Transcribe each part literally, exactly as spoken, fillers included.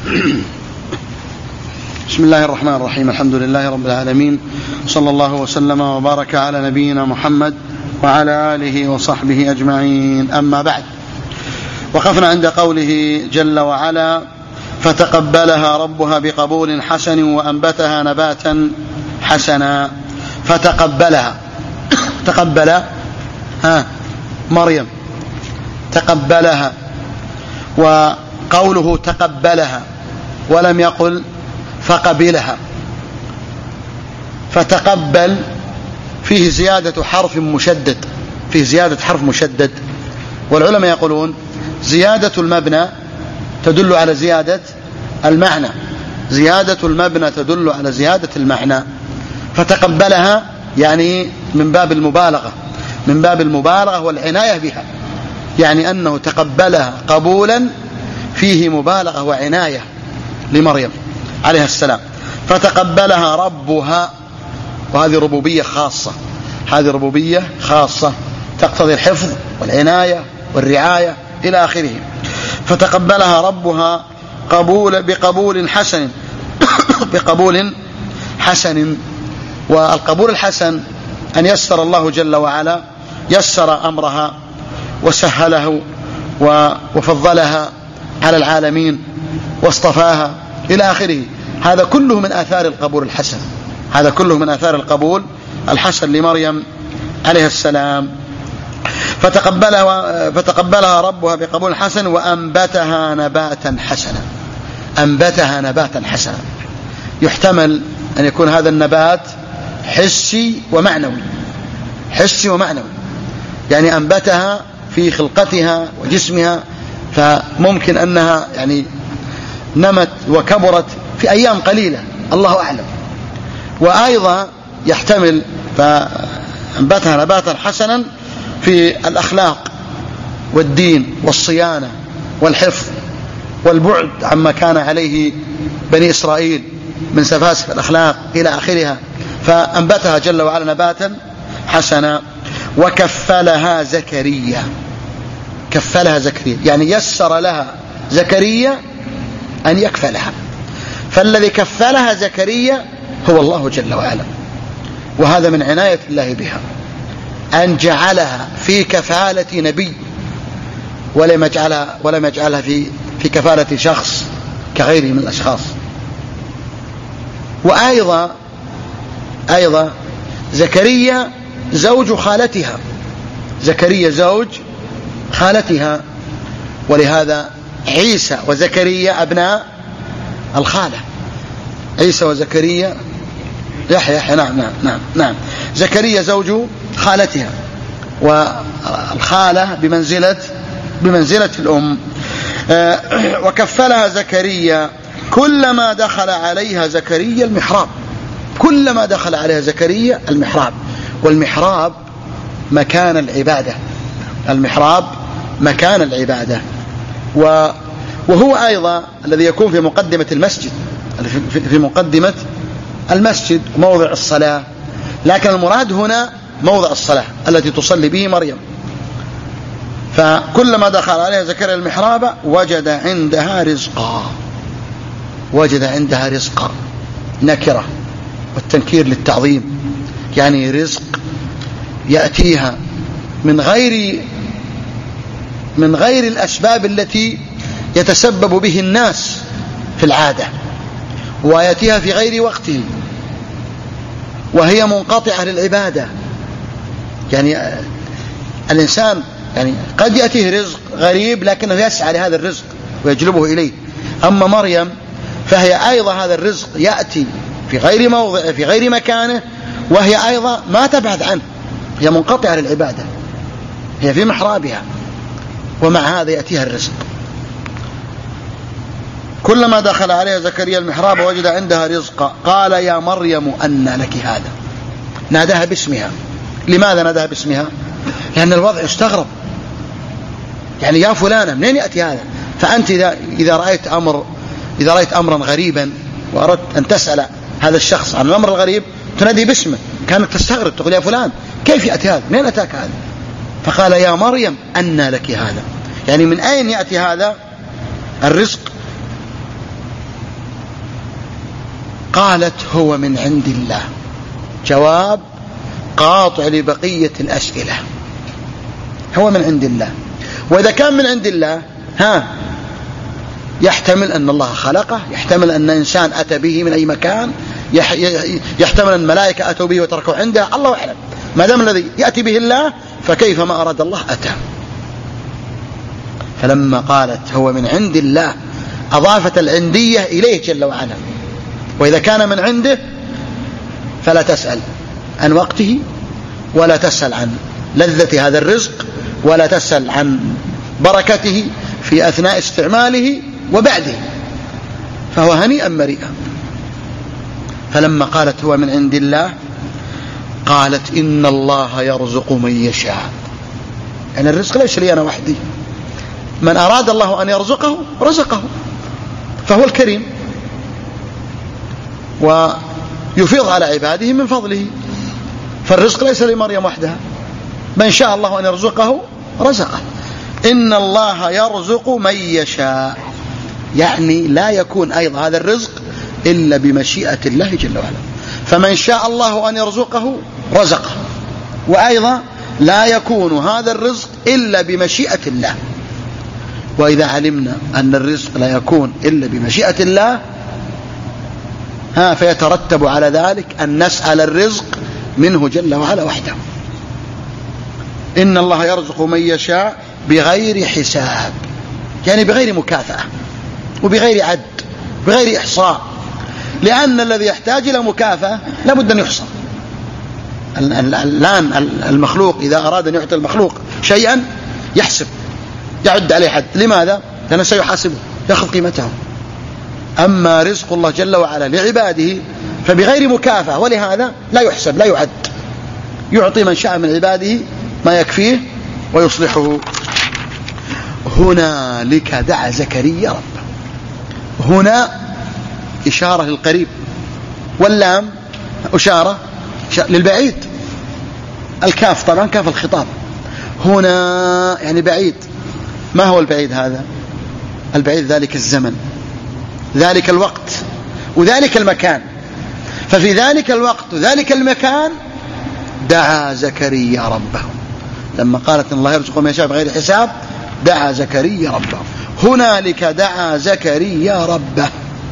بسم الله الرحمن الرحيم. الحمد لله رب العالمين، صلى الله وسلم وبارك على نبينا محمد وعلى آله وصحبه أجمعين. أما بعد، وقفنا عند قوله جل وعلا: فتقبلها ربها بقبول حسن وأنبتها نباتا حسنا. فتقبلها، تقبل ها مريم، تقبلها، وقوله تقبلها ولم يقل فقبلها. فتقبل فيه زيادة حرف مشدد، فيه زيادة حرف مشدد، والعلماء يقولون زيادة المبنى تدل على زيادة المعنى، زيادة المبنى تدل على زيادة المعنى. فتقبلها يعني من باب المبالغة، من باب المبالغة والعناية بها، يعني أنه تقبلها قبولا فيه مبالغة وعناية لمريم عليه السلام. فتقبلها ربها، وهذه ربوبية خاصة، هذه ربوبية خاصة تقتضي الحفظ والعناية والرعاية إلى آخره. فتقبلها ربها قبول بقبول حسن بقبول حسن. والقبول الحسن أن يسر الله جل وعلا، يسر أمرها وسهله وفضلها على العالمين واصطفاها إلى آخره. هذا كله من آثار القبول الحسن، هذا كله من آثار القبول الحسن لمريم عليه السلام. فتقبلها, فتقبلها ربها بقبول حسن وأنبتها نباتا حسنا. أنبتها نباتا حسنا، يحتمل أن يكون هذا النبات حسي ومعنوي، حسي ومعنوي، يعني أنبتها في خلقتها وجسمها، فممكن أنها يعني نمت وكبرت في أيام قليلة، الله أعلم. وأيضا يحتمل فأنبتها نباتا حسنا في الأخلاق والدين والصيانة والحفظ والبعد عما كان عليه بني إسرائيل من سفاسف الأخلاق إلى آخرها. فأنبتها جل وعلا نباتا حسنا. وكفلها زكريا، كفلها زكريا يعني يسر لها زكريا أن يكفلها، فالذي كفلها زكريا هو الله جل وعلا. وهذا من عناية الله بها، أن جعلها في كفالة نبي، ولم يجعلها ولم يجعلها في في كفالة شخص كغيره من الأشخاص. وأيضا أيضا زكريا زوج خالتها، زكريا زوج خالتها، ولهذا عيسى وزكريا أبناء الخالة، عيسى وزكريا يحيى يحيى نعم نعم نعم نعم زكريا زوج خالتها، والخالة بمنزلة بمنزلة الأم. وكفلها زكريا كلما دخل عليها زكريا المحراب، كلما دخل عليها زكريا المحراب. والمحراب مكان العبادة، المحراب مكان العبادة. وهو أيضا الذي يكون في مقدمة المسجد، في مقدمة المسجد موضع الصلاة، لكن المراد هنا موضع الصلاة التي تصلي به مريم. فكلما دخل عليها زكريا المحراب وجد عندها رزقا، وجد عندها رزقا، نكرة والتنكير للتعظيم، يعني رزق يأتيها من غير من غير الأسباب التي يتسبب به الناس في العادة، ويأتيها في غير وقته، وهي منقطعة للعبادة. يعني الإنسان يعني قد يأتيه رزق غريب لكنه يسعى لهذا الرزق ويجلبه إليه. أما مريم فهي أيضا هذا الرزق يأتي في غير موضع في غير مكانه، وهي أيضا ما تبعد عنه، هي منقطعة للعبادة، هي في محرابها، ومع هذا يأتيها الرزق. كلما دخل عليها زكريا المحراب وجد عندها رزقا قال يا مريم أنى لك هذا. ناداها باسمها. لماذا ناداها باسمها؟ لأن الوضع استغرب، يعني يا فلانة منين يأتي هذا؟ فأنت إذا, إذا رأيت أمر إذا رأيت أمرا غريبا وأردت أن تسأل هذا الشخص عن الأمر الغريب تنادي باسمه، كانت تستغرب تقول يا فلان كيف يأتي هذا؟ منين أتاك هذا؟ فقال يا مريم أنى لك هذا، يعني من أين يأتي هذا الرزق؟ قالت هو من عند الله. جواب قاطع لبقية الأسئلة، هو من عند الله. وإذا كان من عند الله ها يحتمل أن الله خلقه، يحتمل أن إنسان أتى به من أي مكان، يحتمل أن الملائكة أتوا به وتركوا عنده، الله أعلم. ما دام الذي يأتي به الله فكيف ما أراد الله أتى. فلما قالت هو من عند الله أضافت العندية إليه جل وعلا. وإذا كان من عنده فلا تسأل عن وقته، ولا تسأل عن لذة هذا الرزق، ولا تسأل عن بركته في أثناء استعماله وبعده، فهو هنيئا مريئا. فلما قالت هو من عند الله قالت إن الله يرزق من يشاء. يعني الرزق ليس لي أنا وحدي، من أراد الله أن يرزقه رزقه، فهو الكريم ويفيض على عباده من فضله. فالرزق ليس لمريم وحدها، من شاء الله أن يرزقه رزقه. إن الله يرزق من يشاء، يعني لا يكون أيضا هذا الرزق إلا بمشيئة الله جل وعلا. فمن شاء الله أن يرزقه رزقه، وأيضا لا يكون هذا الرزق إلا بمشيئة الله. وإذا علمنا أن الرزق لا يكون إلا بمشيئة الله ها فيترتب على ذلك أن نسأل الرزق منه جل وعلا وحده. إن الله يرزق من يشاء بغير حساب، يعني بغير مكافأة وبغير عد بغير إحصاء، لأن الذي يحتاج إلى مكافأة لابد أن يحصى. الآن المخلوق إذا أراد أن يعطي المخلوق شيئا يحسب، يعد عليه حد. لماذا؟ لأنه سيحاسبه، يأخذ قيمته. أما رزق الله جل وعلا لعباده فبغير مكافأة، ولهذا لا يحسب لا يعد، يعطي من شاء من عباده ما يكفيه ويصلحه. هنالك دعا زكريا ربه. هنا إشارة للقريب، واللام إشارة للبعيد. الكاف طبعا كاف الخطاب. هنا يعني بعيد. ما هو البعيد هذا؟ البعيد ذلك الزمن، ذلك الوقت، وذلك المكان. ففي ذلك الوقت وذلك المكان دعا زكريا ربه. لما قالت إن الله يرزق من يشاء بغير حساب دعا زكريا ربه. هنالك دعا زكريا ربه،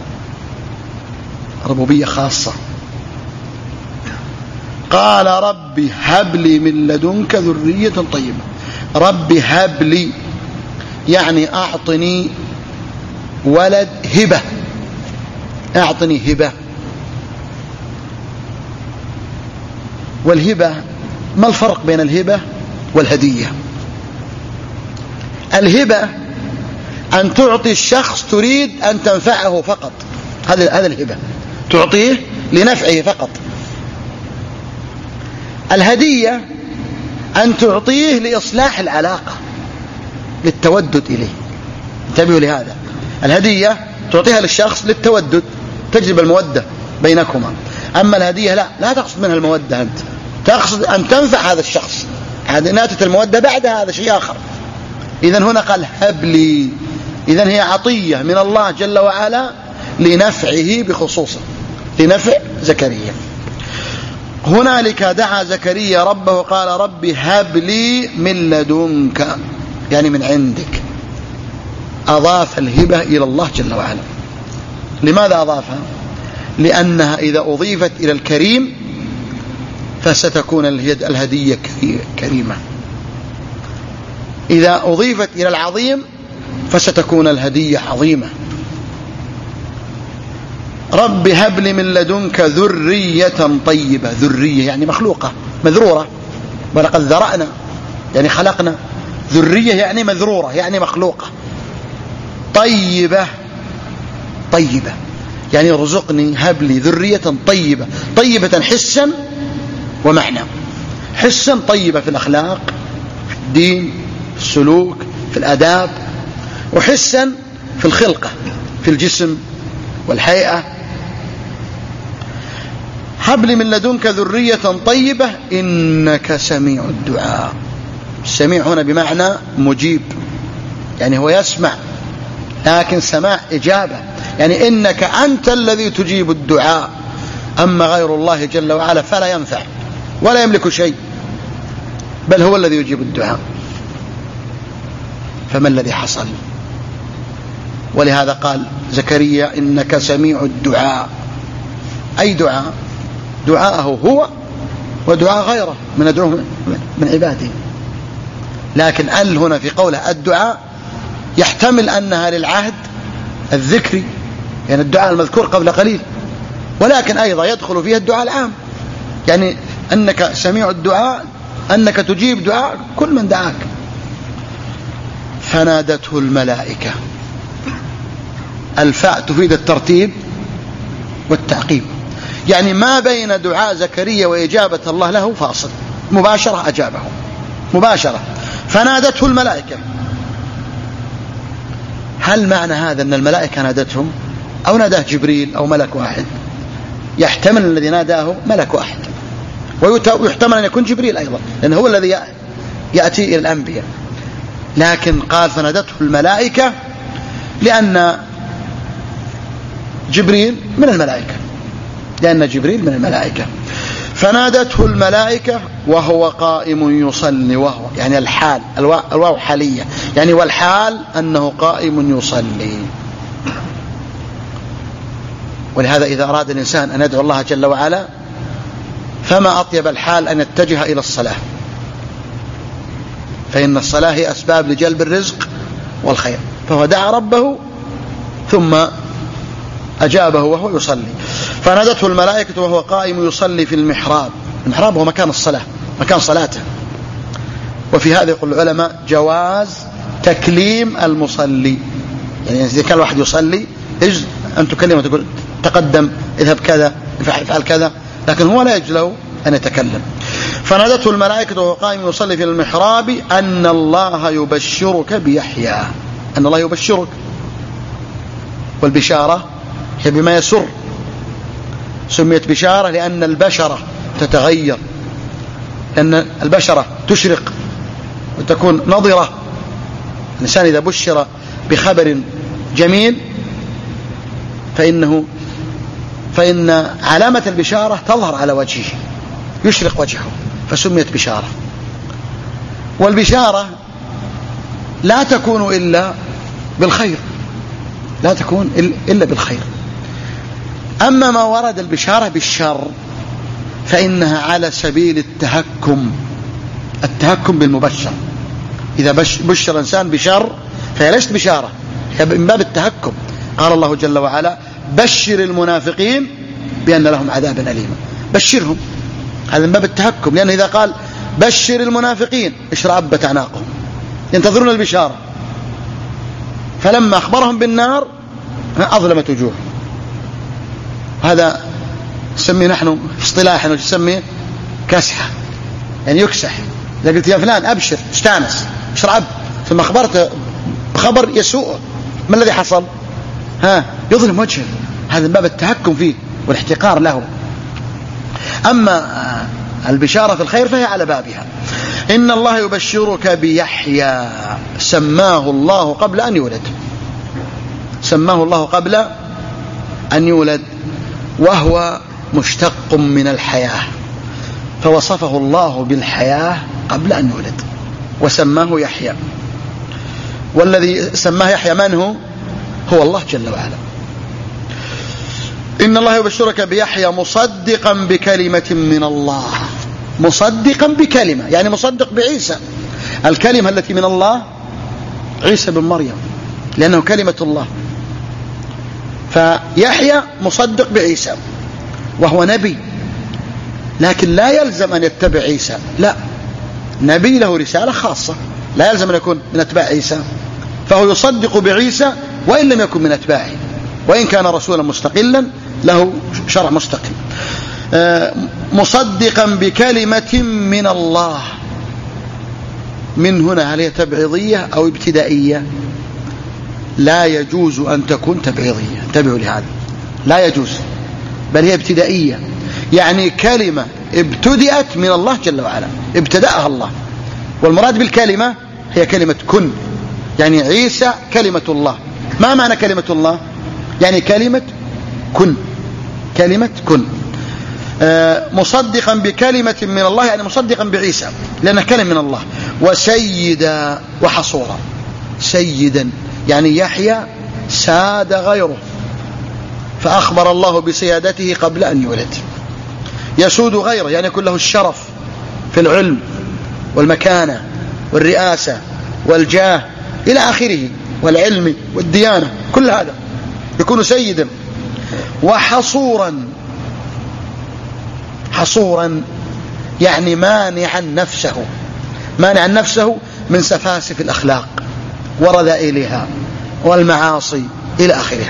ربوبية خاصة. قال رب هب لي من لدنك ذرية طيبة. رب هب لي يعني أعطني ولد هبة، أعطني هبة. والهبة ما الفرق بين الهبة والهدية؟ الهبة أن تعطي الشخص تريد أن تنفعه فقط، هذا هذا الهبة، تعطيه لنفعه فقط. الهدية أن تعطيه لإصلاح العلاقة، للتودد إليه. انتبهوا لهذا. الهدية تعطيها للشخص للتودد، تجلب المودة بينكما. أما الهدية لا لا تقصد منها المودة، أنت تقصد أن تنفع هذا الشخص. هذه ناتت المودة بعد هذا شيء آخر. إذن هنا قال هب لي، إذن هي عطية من الله جل وعلا لنفعه بخصوصه، لنفع زكريا. هنالك دعا زكريا ربه قال رب هب لي من لدنك، يعني من عندك. أضاف الهبة إلى الله جل وعلا. لماذا أضافها؟ لأنها إذا أضيفت إلى الكريم فستكون الهدية كريمة، إذا أضيفت إلى العظيم فستكون الهدية عظيمة. رب هب لي من لدنك ذرية طيبة. ذرية يعني مخلوقة مذرورة، ولقد ذرأنا يعني خلقنا. ذرية يعني مذرورة يعني مخلوقة. طيبة طيبة يعني ارزقني هب لي ذرية طيبة. طيبة حسا ومعنى. حسا طيبة في الأخلاق، في الدين، في السلوك، في الآداب. وحسا في الخلقة، في الجسم والهيئة. هب لي من لدنك ذرية طيبة إنك سميع الدعاء. السميع هنا بمعنى مجيب، يعني هو يسمع، لكن سماع إجابة، يعني إنك أنت الذي تجيب الدعاء. أما غير الله جل وعلا فلا ينفع ولا يملك شيء، بل هو الذي يجيب الدعاء. فما الذي حصل؟ ولهذا قال زكريا إنك سميع الدعاء. أي دعاء؟ دعاءه هو ودعاء غيره من أدعوه من عباده. لكن ال هنا في قوله الدعاء يحتمل أنها للعهد الذكري، يعني الدعاء المذكور قبل قليل، ولكن أيضا يدخل فيها الدعاء العام، يعني أنك سميع الدعاء، أنك تجيب دعاء كل من دعاك. فنادته الملائكة. الفاء تفيد الترتيب والتعقيب، يعني ما بين دعاء زكريا وإجابة الله له فاصل، مباشرة أجابه مباشرة. فنادته الملائكة. هل معنى هذا أن الملائكة نادتهم أو ناداه جبريل أو ملك واحد؟ يحتمل الذي ناداه ملك واحد، ويحتمل أن يكون جبريل أيضا، لأنه هو الذي يأتي إلى الأنبياء. لكن قال فنادته الملائكة لأن جبريل من الملائكة، لأن جبريل من الملائكة. فنادته الملائكة وهو قائم يصلي، وهو يعني الحال، الواو حالية، يعني والحال أنه قائم يصلي. ولهذا إذا أراد الإنسان أن يدعو الله جل وعلا فما أطيب الحال أن يتجه إلى الصلاة، فإن الصلاة هي أسباب لجلب الرزق والخير. فهو دعا ربه ثم أجابه وهو يصلي. فنادته الملائكة وهو قائم يصلي في المحراب. المحراب هو مكان الصلاة، مكان صلاته. وفي هذا يقول العلماء جواز تكليم المصلي، يعني إذا كان الواحد يصلي يجوز أن تكلمه تقول تقدم اذهب كذا افعل كذا، لكن هو لا يجوز له أن يتكلم. فنادته الملائكة وهو قائم يصلي في المحراب أن الله يبشرك بيحيى. أن الله يبشرك، والبشارة هي بما يسر. سميت بشارة لأن البشرة تتغير، لأن البشرة تشرق وتكون نضرة. الإنسان إذا بشر بخبر جميل فإنه فإن علامة البشارة تظهر على وجهه، يشرق وجهه، فسميت بشارة. والبشارة لا تكون إلا بالخير، لا تكون إلا بالخير. أما ما ورد البشارة بالشر فإنها على سبيل التهكم، التهكم بالمبشر. إذا بشر إنسان بشر فهي ليست بشارة، هي من باب التهكم. قال الله جل وعلا بشر المنافقين بأن لهم عذابا أليما. بشرهم، هذا من باب التهكم، لأنه إذا قال بشر المنافقين اشرأبت أعناقهم ينتظرون البشارة، فلما أخبرهم بالنار أظلمت وجوههم. هذا نسميه نحن في اصطلاحنا نسميه كسحة، يعني يكسح. إذا قلت يا فلان أبشر استانس اشرأب، ثم أخبرت بخبر يسوء، ما الذي حصل؟ ها يظلم وجهه. هذا من باب التهكم فيه والاحتقار له. أما البشارة في الخير فهي على بابها. إن الله يبشرك بيحيى سماه الله قبل أن يولد، سماه الله قبل أن يولد، وهو مشتق من الحياة، فوصفه الله بالحياة قبل أن يولد وسماه يحيى. والذي سماه يحيى من هو؟ هو الله جل وعلا. إن الله يبشرك بيحيى مصدقا بكلمة من الله، مصدقا بكلمة يعني مصدق بعيسى. الكلمة التي من الله عيسى بن مريم، لأنه كلمة الله. فيحيى مصدق بعيسى وهو نبي، لكن لا يلزم أن يتبع عيسى، لا، نبي له رسالة خاصة، لا يلزم أن يكون من أتباع عيسى. فهو يصدق بعيسى وإن لم يكن من أتباعه، وإن كان رسولا مستقلا له شرع مستقل. مصدقا بكلمة من الله. من هنا هل هي تبعيضية أو ابتدائية؟ لا يجوز أن تكون تبعيضية، انتبهوا لهذا، لا يجوز، بل هي ابتدائية، يعني كلمة ابتدأت من الله جل وعلا، ابتدأها الله. والمراد بالكلمة هي كلمة كن، يعني عيسى كلمة الله. ما معنى كلمة الله؟ يعني كلمة كن، كلمة كن. مصدقا بكلمة من الله، يعني مصدقا بعيسى لأنه كلمة من الله. وسيدا وحصورا، سيدا يعني يحيى ساد غيره، فأخبر الله بسيادته قبل أن يولد. يسود غيره يعني يكون له الشرف في العلم والمكانة والرئاسة والجاه إلى آخره، والعلم والديانة، كل هذا يكون سيدا. وحصورا، حصورا يعني مانعا نفسه، مانعا نفسه من سفاسف الأخلاق ورذائلها والمعاصي إلى آخرها.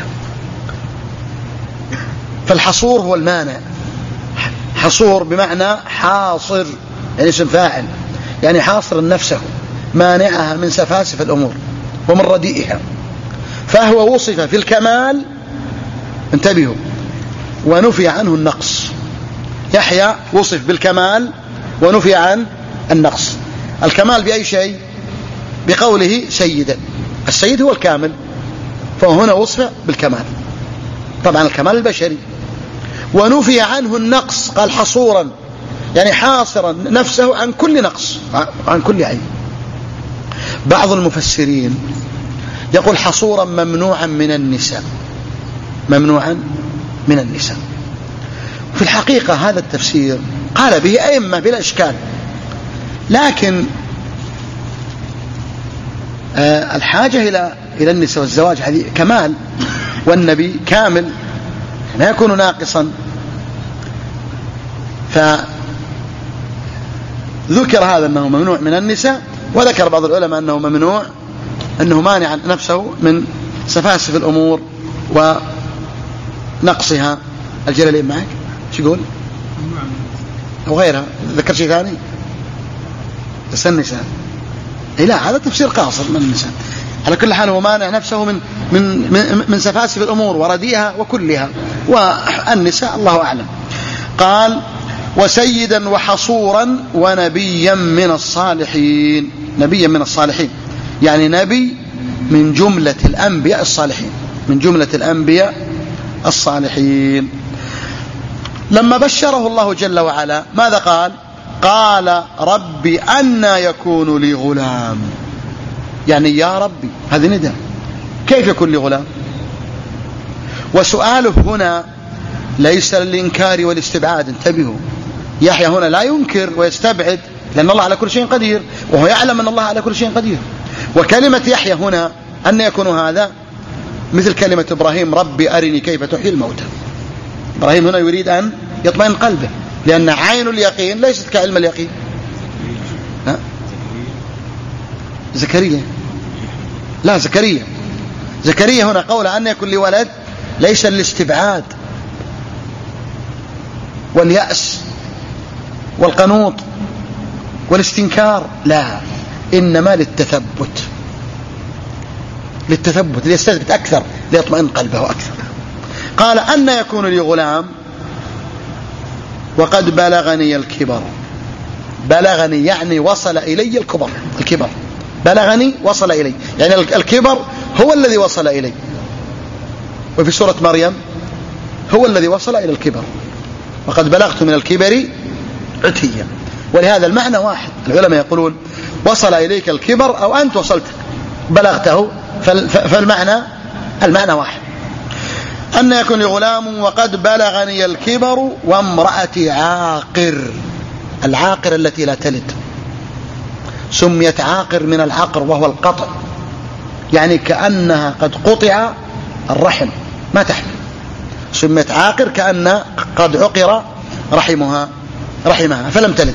فالحصور هو المانع، حصور بمعنى حاصر يعني اسم فاعل، يعني حاصر نفسه مانعها من سفاسف الأمور ومن رديئها. فهو وصف في الكمال، انتبهوا، ونفي عنه النقص. يحيى وصف بالكمال ونفي عن النقص. الكمال بأي شيء؟ بقوله سيدا، السيد هو الكامل، فهنا وصف بالكمال، طبعا الكمال البشري. ونفي عنه النقص، قال حصورا يعني حاصرا نفسه عن كل نقص، عن كل عيب. بعض المفسرين يقول حصورا ممنوعا من النساء، ممنوعا من النساء. في الحقيقة هذا التفسير قال به أئمة بلا إشكال، لكن آه الحاجة إلى إلى النساء والزواج هذه كمال، والنبي كامل لا يكون ناقصا. فذكر هذا أنه ممنوع من النساء، وذكر بعض العلماء أنه ممنوع، أنه مانع نفسه من سفاسف الأمور ونقصها. الجلالين معك شو يقول أو غيرها؟ ذكر شيء ثاني بس النساء. إيه لا، هذا تفسير قاصر من النساء. على كل حال هو مانع نفسه من من من, من سفاسف الأمور ورديها وكلها، والنساء الله أعلم. قال وسيدا وحصورا ونبيا من الصالحين، نبيا من الصالحين يعني نبي من جملة الأنبياء الصالحين، من جملة الأنبياء الصالحين. لما بشره الله جل وعلا ماذا قال؟ قال ربي أنى يكون لي غلام، يعني يا ربي، هذه نداء، كيف يكون لي غلام؟ وسؤاله هنا ليس للإنكار والاستبعاد، انتبهوا، يحيى هنا لا ينكر ويستبعد، لأن الله على كل شيء قدير، وهو يعلم أن الله على كل شيء قدير. وكلمة يحيى هنا أن يكون هذا مثل كلمة إبراهيم ربي أرني كيف تحيي الموتى. إبراهيم هنا يريد أن يطمئن قلبه، لأن عين اليقين ليست كعلم اليقين. ها؟ زكريا لا زكريا زكريا هنا قول أن يكون لي ولد ليس للاستبعاد واليأس والقنوط والاستنكار، لا، إنما للتثبت، للتثبت ليستثبت أكثر، ليطمئن قلبه أكثر. قال أن يكون لي غلام وقد بلغني الكبر. بلغني يعني وصل إلي الكبر، الكبر بلغني وصل إلي، يعني الكبر هو الذي وصل إلي. وفي سورة مريم هو الذي وصل إلى الكبر، وقد بلغت من الكبر عتيا. ولهذا المعنى واحد، العلماء يقولون وصل إليك الكبر أو أنت وصلت بلغته، فالمعنى المعنى واحد. أن يكون لي غلام وقد بلغني الكبر وامرأتي عاقر. العاقر التي لا تلد، سميت عاقر من العقر وهو القطع، يعني كأنها قد قطع الرحم ما تحمل، سميت عاقر كأن قد عقر رحمها رحمها فلم تلد.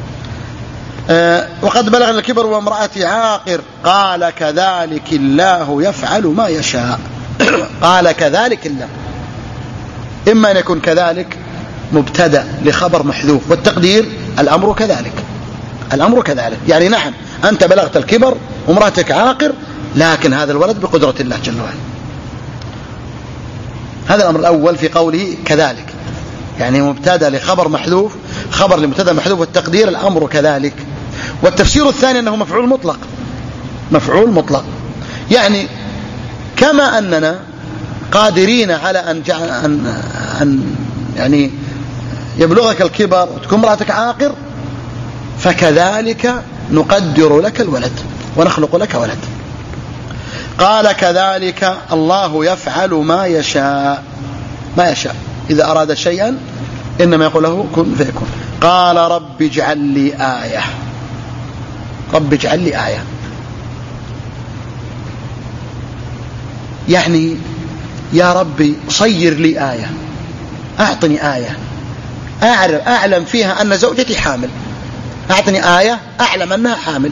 أه وقد بلغني الكبر وامرأتي عاقر. قال كذلك الله يفعل ما يشاء. قال كذلك الله، إما أن يكون كذلك مبتدأ لخبر محذوف، والتقدير الأمر كذلك، الأمر كذلك، يعني نعم أنت بلغت الكبر وامرأتك عاقر، لكن هذا الولد بقدرة الله جل وعلا. هذا الأمر الأول في قوله كذلك، يعني مبتدأ لخبر محذوف، خبر لمبتدأ محذوف، والتقدير الأمر كذلك. والتفسير الثاني أنه مفعول مطلق، مفعول مطلق، يعني كما أننا قادرين على أن, أن, أن يعني يبلغك الكبر وتكون امرأتك عاقر، فكذلك نقدر لك الولد ونخلق لك ولد. قال كذلك الله يفعل ما يشاء، ما يشاء إذا أراد شيئا إنما يقول له كن فيكون. قال رب اجعل لي آية، رب اجعل لي آية، يعني يا ربي صير لي آية، أعطني آية أعلم فيها أن زوجتي حامل، أعطني آية أعلم أنها حامل.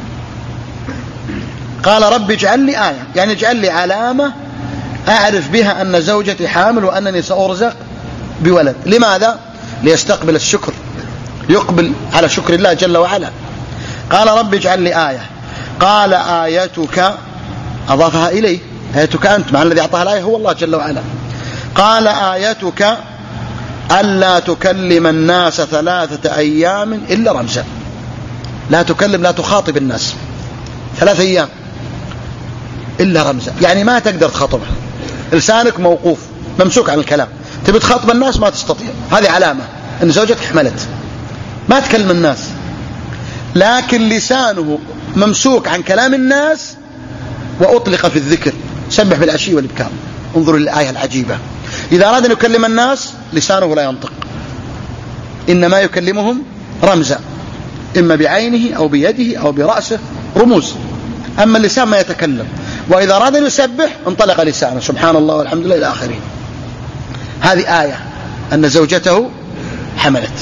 قال رب اجعل لي آية، يعني اجعل لي علامة أعرف بها أن زوجتي حامل وأنني سأرزق بولد. لماذا؟ ليستقبل الشكر، يقبل على شكر الله جل وعلا. قال رب اجعل لي آية. قال آيتك، أضافها إليه، آيتك أنت، مع الذي أعطاها الآية هو الله جل وعلا. قال آيتك ألا تكلم الناس ثلاثة أيام إلا رمزا، لا تكلم لا تخاطب الناس ثلاثة أيام إلا رمزا، يعني ما تقدر تخاطبها، لسانك موقوف ممسوك عن الكلام، تبي تخاطب الناس ما تستطيع، هذه علامة أن زوجتك حملت، ما تكلم الناس، لكن لسانه ممسوك عن كلام الناس وأطلق في الذكر، سبح بالعشي والإبكار. انظروا للآية العجيبة، إذا أراد أن يكلم الناس لسانه لا ينطق، إنما يكلمهم رمزا، إما بعينه أو بيده أو برأسه، رموز، أما اللسان ما يتكلم. وإذا أراد أن يسبح انطلق لسانه، سبحان الله والحمد لله إلى آخره. هذه آية أن زوجته حملت.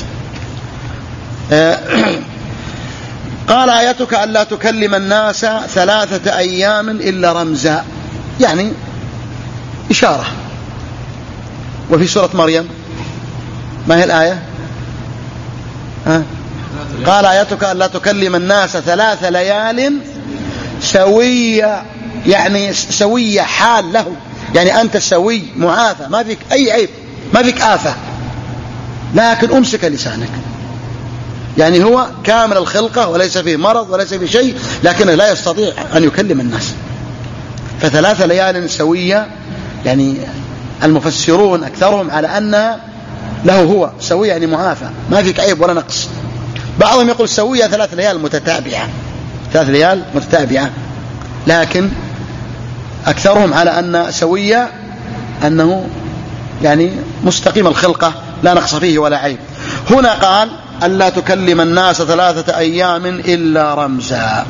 قال آيتك ألا تكلم الناس ثلاثة أيام إلا رمزا، يعني إشارة. وفي سورة مريم ما هي الآية؟ ها؟ قال آيتك ألا تكلم الناس ثلاث ليال سوية، يعني سوية حال له، يعني أنت سوي معافى، ما فيك أي عيب، ما فيك آفة، لكن أمسك لسانك، يعني هو كامل الخلقة وليس فيه مرض وليس فيه شيء، لكنه لا يستطيع أن يكلم الناس. فثلاث ليال سوية، يعني المفسرون أكثرهم على أن له هو سوية يعني معافى، ما فيك عيب ولا نقص. بعضهم يقول سوية ثلاث ليال متتابعة، ثلاث ليال متتابعة، لكن أكثرهم على أن سوية أنه يعني مستقيم الخلقة لا نقص فيه ولا عيب. هنا قال ألا تكلم الناس ثلاثة أيام إلا رمزا،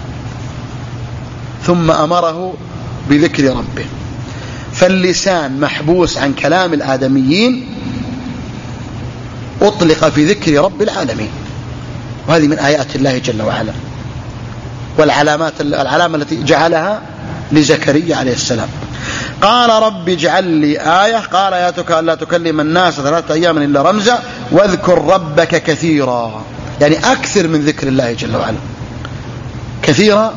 ثم أمره بذكر ربه. فاللسان محبوس عن كلام الآدميين، أطلق في ذكر رب العالمين، وهذه من آيات الله جل وعلا، والعلامات العلامة التي جعلها لزكريا عليه السلام. قال رب اجعل لي آية. قال آياتك ألا تكلم الناس ثلاثة أيام إلا رمزا واذكر ربك كثيرا، يعني أكثر من ذكر الله جل وعلا. كثيرا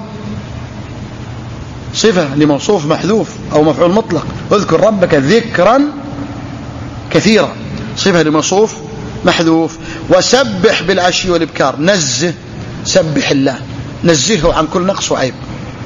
صفة لموصوف محذوف أو مفعول مطلق، واذكر ربك ذكرا كثيرا صفة لموصوف محذوف. وسبح بالعشي والإبكار، نزه، سبح الله، نزهه عن كل نقص وعيب،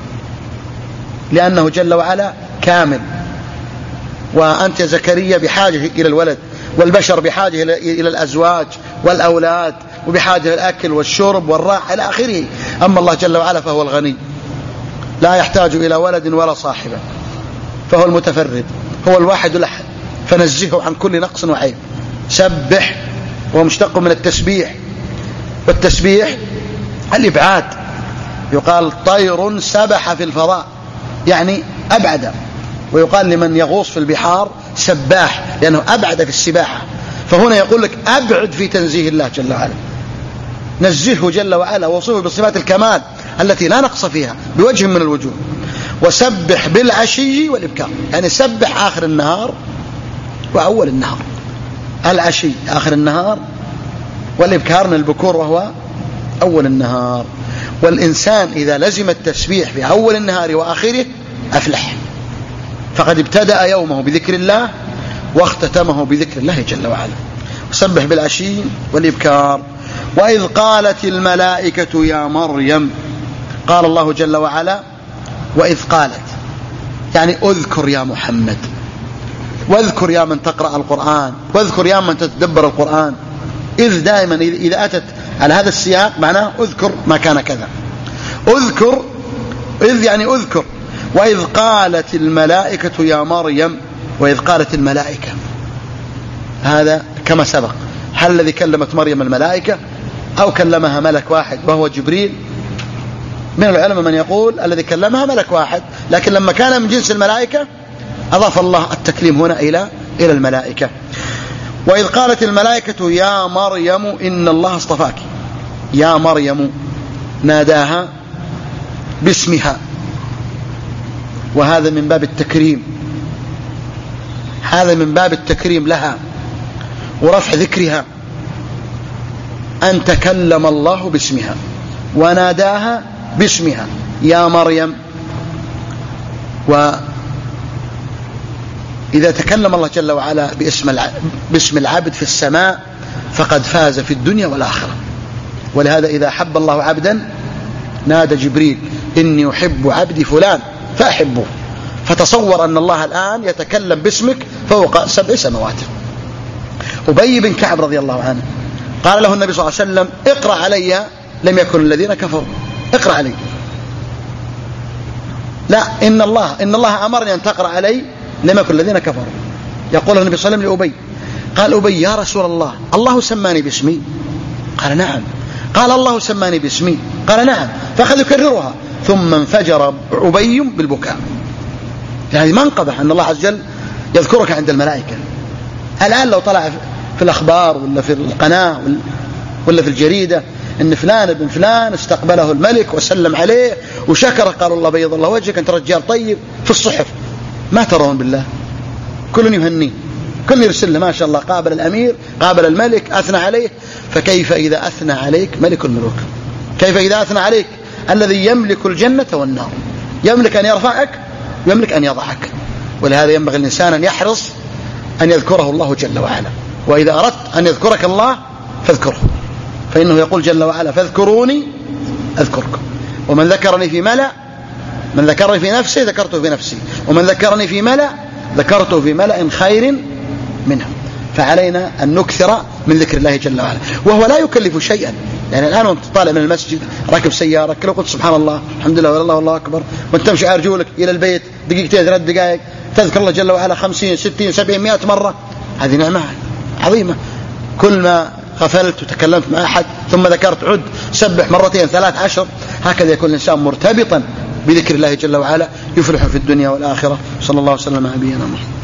لأنه جل وعلا كامل. وأنت يا زكريا بحاجة إلى الولد، والبشر بحاجة إلى الأزواج والأولاد، وبحاجة الأكل والشرب والراحة إلى آخره. أما الله جل وعلا فهو الغني، لا يحتاج إلى ولد ولا صاحبة، فهو المتفرد، هو الواحد الأحد، فنزهه عن كل نقص وعيب. سبح وهو مشتق من التسبيح، والتسبيح الإبعاد، يقال طير سبح في الفضاء يعني أبعد، ويقال لمن يغوص في البحار سباح لأنه أبعد في السباحة. فهنا يقول لك أبعد في تنزيه الله جل وعلا، نزهه جل وعلا ووصفه بصفات الكمال التي لا نقص فيها بوجه من الوجوه. وسبح بالعشي والإبكار، يعني سبح آخر النهار وأول النهار، العشي آخر النهار، والإبكار من البكور وهو أول النهار. والإنسان إذا لزم التسبيح في أول النهار وآخره أفلح، فقد ابتدأ يومه بذكر الله واختتمه بذكر الله جل وعلا. وسبح بالعشي والإبكار. وإذ قالت الملائكة يا مريم، قال الله جل وعلا وإذ قالت، يعني أذكر يا محمد، واذكر يا من تقرأ القرآن، واذكر يا من تتدبر القرآن، إذ دائما إذا أتت على هذا السياق معناه أذكر ما كان كذا. أذكر، إذ يعني أذكر. وإذ قالت الملائكة يا مريم، وإذ قالت الملائكة، هذا كما سبق. هل الذي كلمت مريم الملائكة أو كلمها ملك واحد وهو جبريل؟ من العلماء من يقول الذي كلمها ملك واحد، لكن لما كان من جنس الملائكة أضاف الله التكليم هنا إلى إلى الملائكة. وإذ قالت الملائكة يا مريم إن الله اصطفاك. يا مريم ناداها باسمها، وهذا من باب التكريم، هذا من باب التكريم لها ورفع ذكرها، أن تكلم الله باسمها وناداها باسمها يا مريم. وإذا تكلم الله جل وعلا باسم باسم العبد في السماء فقد فاز في الدنيا والآخرة. ولهذا إذا أحب الله عبدا نادى جبريل إني أحب عبدي فلان فأحبه. فتصور أن الله الآن يتكلم باسمك فوق سبع سماوات. أبي بن كعب رضي الله عنه قال له النبي صلى الله عليه وسلم اقرأ علي لم يكن الذين كفروا، اقرأ علي. لا، إن الله إن الله أمرني أن تقرأ علي لم يكن الذين كفروا. يقول النبي صلى الله عليه وسلم لأبي، قال أبي يا رسول الله الله سماني باسمي؟ قال نعم. قال الله سماني باسمي؟ قال نعم. فأخذ يكررها ثم انفجر أبي بالبكاء. يعني منقبة أن الله عز وجل يذكرك عند الملائكة. الآن لو طلع في الأخبار ولا في القناة ولا في الجريدة إن فلان ابن فلان استقبله الملك وسلم عليه وشكره، قال الله بيض الله وجهك أنت رجال طيب، في الصحف، ما ترون بالله؟ كل يهني، كل يرسل له ما شاء الله قابل الأمير قابل الملك أثنى عليه. فكيف إذا أثنى عليك ملك الملوك؟ كيف إذا أثنى عليك الذي يملك الجنة والنار؟ يملك أن يرفعك ويملك أن يضعك. ولهذا ينبغي الإنسان أن يحرص أن يذكره الله جل وعلا. وإذا أردت أن يذكرك الله فاذكره، فإنه يقول جل وعلا فاذكروني أذكركم. ومن ذكرني في ملأ، من ذكرني في نفسي ذكرته في نفسي، ومن ذكرني في ملأ ذكرته في ملأ خير منه. فعلينا أن نكثر من ذكر الله جل وعلا، وهو لا يكلف شيئا. يعني الآن وانت طالع من المسجد راكب سيارة لو قلت سبحان الله الحمد لله والله والله أكبر وانت تمشي على رجولك إلى البيت دقيقتين ثلاث دقائق تذكر الله جل وعلا خمسين ستين سبعين مئة مرة، هذه نعمة عظيمة. كل ما غفلت وتكلمت مع أحد ثم ذكرت عد سبح مرتين ثلاث عشر، هكذا يكون الإنسان مرتبطا بذكر الله جل وعلا يفلح في الدنيا والآخرة. صلى الله وسلم على نبينا محمد.